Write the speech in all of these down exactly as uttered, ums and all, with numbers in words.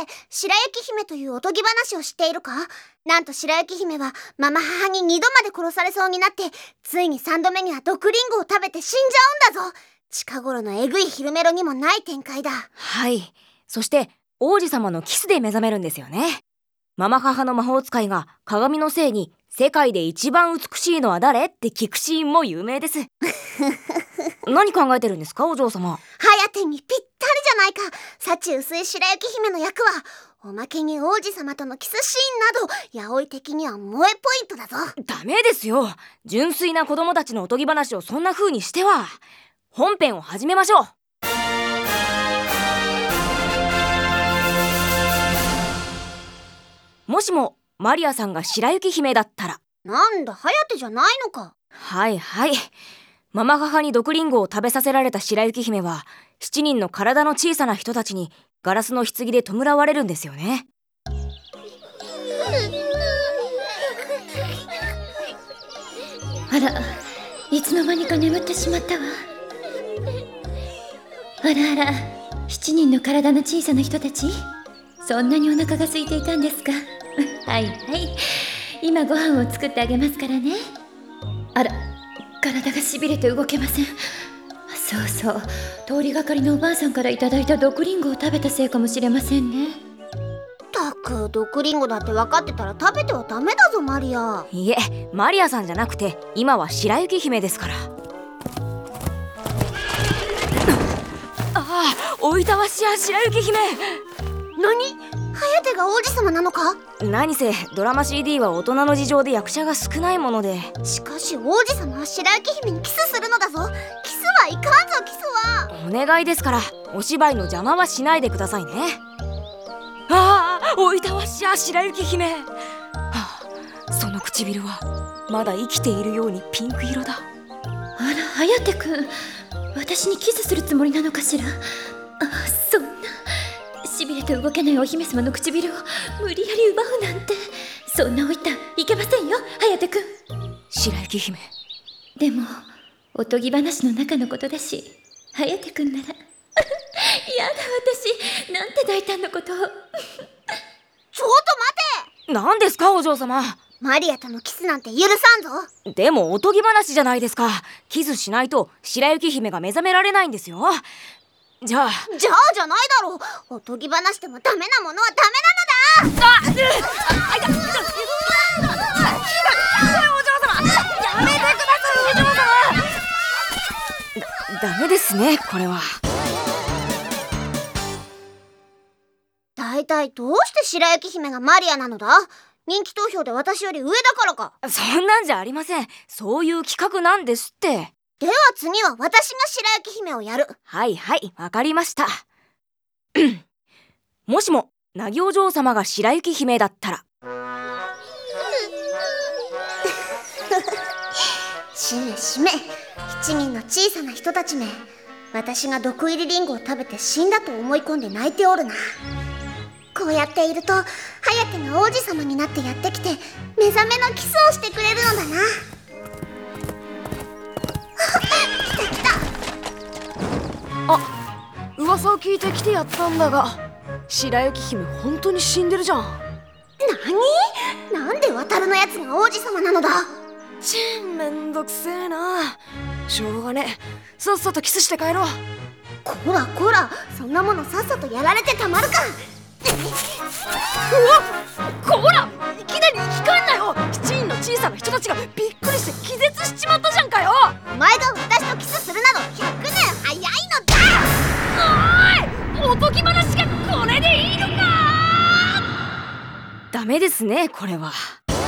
白雪姫というおとぎ話を知っているか？なんと白雪姫はママ母ににどまで殺されそうになって、ついにさんどめには毒リンゴを食べて死んじゃうんだぞ。近頃のえぐい昼メロにもない展開だ。 はい。そして王子様のキスで目覚めるんですよね。ママ母の魔法使いが鏡のせいに世界で一番美しいのは誰って聞くシーンも有名です何考えてるんですかお嬢様。 颯にぴったりじゃないか。幸薄い白雪姫の役はおまけに王子様とのキスシーンなど、ヤオイ的には萌えポイントだぞ。 ダメですよ。純粋な子供たちのおとぎ話をそんな風にしては。本編を始めましょう。もしもマリアさんが白雪姫だったら。 なんだ、颯じゃないのか。 はいはい。ママ母に毒リンゴを食べさせられた白雪姫はしちにんの体の小さな人たちにガラスの棺で弔われるんですよね。 あら、いつの間にか眠ってしまったわ。あらあら、しちにんの体の小さな人たち、そんなにお腹が空いていたんですかはいはい、今ご飯を作ってあげますからね。あら、体がしびれて動けません。そうそう、通りがかりのおばあさんからいただいた毒リンゴを食べたせいかもしれませんね。 たく、毒リンゴだって分かってたら食べてはダメだぞマリア。 いえ、マリアさんじゃなくて今は白雪姫ですから。ああ、おいたわしや白雪姫。 何？颯が王子様なのか？ 何せドラマ シーディー は大人の事情で役者が少ないもので。 しかし王子様は白雪姫にキスするのだぞ。キスはいかんぞ、キスは。 お願いですからお芝居の邪魔はしないでくださいね。ああ、おいたわしや白雪姫、はあ、その唇はまだ生きているようにピンク色だ。 あら、颯くん、私にキスするつもりなのかしら。あ、そんな、しびれて動けないお姫様の唇を無理やり奪うなんて、そんなおいたいけませんよ颯くん。 白雪姫、 でもおとぎ話の中のことだし、颯くんならやだ、私なんて大胆なことをちょっと待て。 何ですかお嬢様。 マリアとのキスなんて許さんぞ。 でもおとぎ話じゃないですか。キスしないと白雪姫が目覚められないんですよ。じゃあじゃあじゃないだろう。おとぎ話でもダメなものはダメなのだ。 あっ、あ、あ、いや、お嬢様、やめてくださいお嬢様。だ、ダメですねこれは。 だいたいどうして白雪姫がマリアなのだ？人気投票で私より上だからか？ そんなんじゃありません。そういう企画なんですって。 では次は私が白雪姫をやる。 はいはい、わかりましたもしもなぎお嬢様が白雪姫だったら。 しめしめ、七人の小さな人たちめ、私が毒入りリンゴを食べて死んだと思い込んで泣いておるな。こうやっていると颯が王子様になってやってきて目覚めのキスをしてくれるのだな。来た来た。 あ、噂を聞いて来てやったんだが、白雪姫本当に死んでるじゃん。 何？なんで渡るのやつが王子様なのだ。 ちん、めんどくせえな。しょうがねえ、さっさとキスして帰ろう。 こらこら、そんなものさっさとやられてたまるか。 うわっ、こら、いきなり生き返んなよ。七人の小さな人たちがびっくりして気絶しちまったじゃんかよ。 お前が私とキスするなどひゃくねん早いのだ。 おーい、おとぎ話がこれでいいのか。 ダメですねこれは。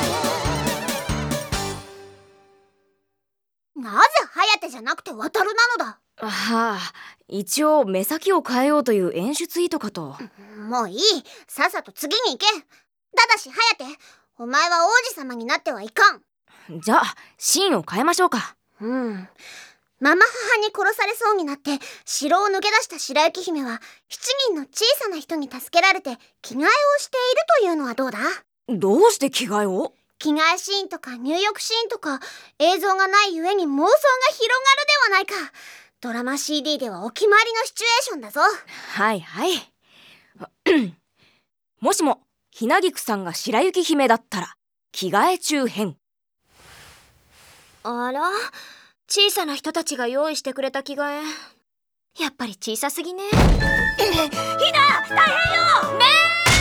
なぜ颯じゃなくて渡るなのだ。 はあ、一応目先を変えようという演出意図かと。 もういい、さっさと次に行け。ただし颯、お前は王子様になってはいかん。 じゃあシーンを変えましょうか。 うん。ママ母に殺されそうになって城を抜け出した白雪姫は七人の小さな人に助けられて着替えをしているというのはどうだ？ どうして着替えを？ 着替えシーンとか入浴シーンとか映像がないゆえに妄想が広がるではないか。ドラマ シーディー ではお決まりのシチュエーションだぞ。 はいはいもしもひなぎくさんが白雪姫だったら着替え中編。 あら、小さな人たちが用意してくれた着替え、やっぱり小さすぎね。ひな、大変よ。ね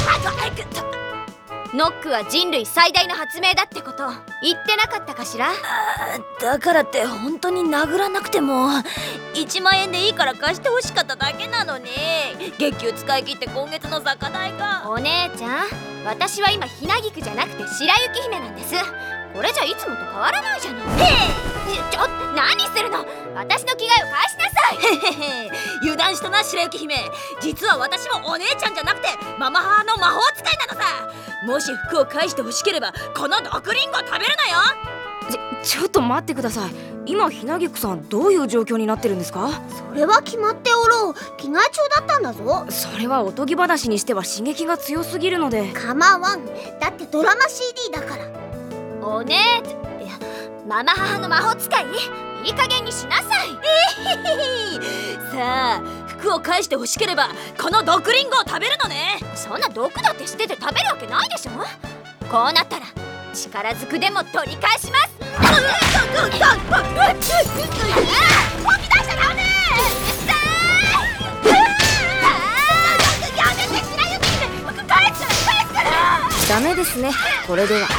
え、ノックは人類最大の発明だってこと言ってなかったかしら。 だからって本当に殴らなくてもいちまんえんでいいから貸してほしかっただけなのに、月給使い切って今月の酒代が。 お姉ちゃん、私は今ひなぎくじゃなくて白雪姫なんです。これじゃいつもと変わらないじゃない。へえ、ちょっと何するの。私の着替えを返しなさい。 へへへ、油断したな白雪姫。実は私もお姉ちゃんじゃなくてママ母の魔法使いなのさ。もし服を返してほしければこの毒リンゴを食べるのよ。 ちょっと待ってください。今ひなぎくさんどういう状況になってるんですか？ それは決まっておろう。着替え中だったんだぞ。 それはおとぎ話にしては刺激が強すぎるので。 構わん。だってドラマ シーディー だから。 お姉ちゃん、いや、ママ母の魔法使い、いい加減にしなさい。 さあ、服を返してほしければこの毒リンゴを食べるのね。 そんな毒だって捨てて食べるわけないでしょ。こうなったら力ずくでも取り返します。動き出しちゃダメ。うっさーい。やめて、白雪姫、服返す返すから。 ダメですね、これでは。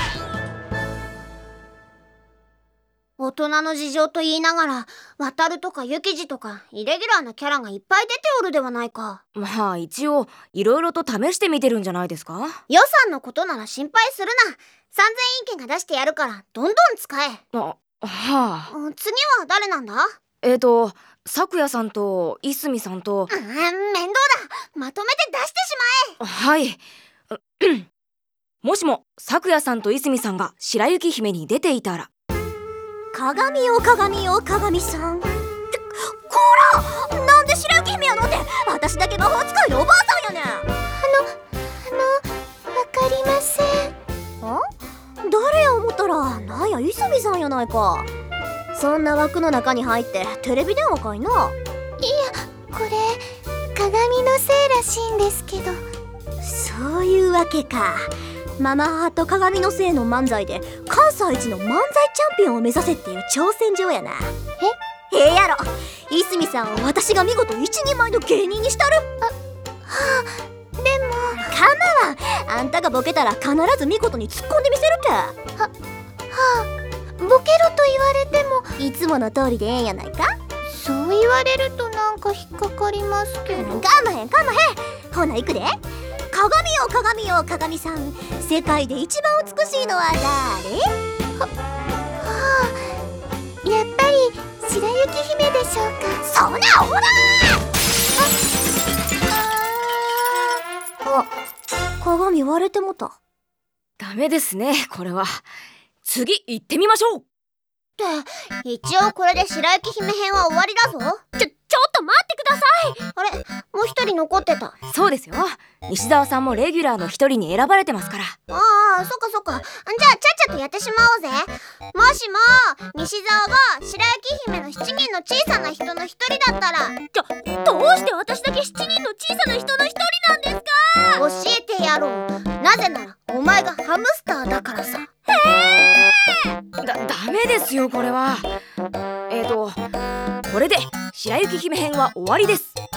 大人の事情と言いながら、渡るとかユキジとかイレギュラーなキャラがいっぱい出ておるではないか。 まあ一応いろいろと試してみてるんじゃないですか。 予算のことなら心配するな。さんぜんいんけんが出してやるからどんどん使え。 あ、はあ。 うん次は誰なんだ？ えーと咲夜さんといすみさんと。 うん、面倒だ。まとめて出してしまえ。 はい。もしも咲夜さんといすみさんが白雪姫に出ていたら。 鏡よ鏡よ鏡さん。こら、なんで白雪姫やのって。私だけ魔法使いのおばあさんやねん。 あの、あの、わかりません。 ん？誰や思ったら、なんやいすみさんやないか。そんな枠の中に入ってテレビ電話かいな。 いや、これ鏡のせいらしいんですけど。 そういうわけか。ママ母と鏡のせいの漫才で関西一の漫才チャンピオンを目指せっていう挑戦状やな。え？ええやろ。いすみさんを私が見事一人前の芸人にしたる。あ、はあ、でもかまわん。あんたがボケたら必ず見事に突っ込んでみせるって。は、 はあ、ボケろと言われてもいつもの通りでええんやないか。 そう言われるとなんか引っかかりますけど。 かまへんかまへん。ほな行くで。鏡よ鏡よ鏡さん、世界で一番美しいのは誰？ は、はあ、やっぱり白雪姫でしょうか。 そんなほらー。あ、あ、鏡割れてもた。 ダメですね、これは。次行ってみましょう。 って一応これで白雪姫編は終わりだぞ。 ちょ、ちょっと待ってください。 あれ、もう一人残ってた。 そうですよ、西澤さんもレギュラーの一人に選ばれてますから。 ああ、そっかそっか。じゃあちゃっちゃとやってしまおうぜ。もしも西澤が白雪姫の七人の小さな人の一人だったら。 ちょ、どうして私だけ七人の小さな人の一人なんですか？ 教えてやろう。なぜならお前がハムスターだからさ。 へー。だ、ダメですよこれは。えーとこれで白雪姫編は終わりです。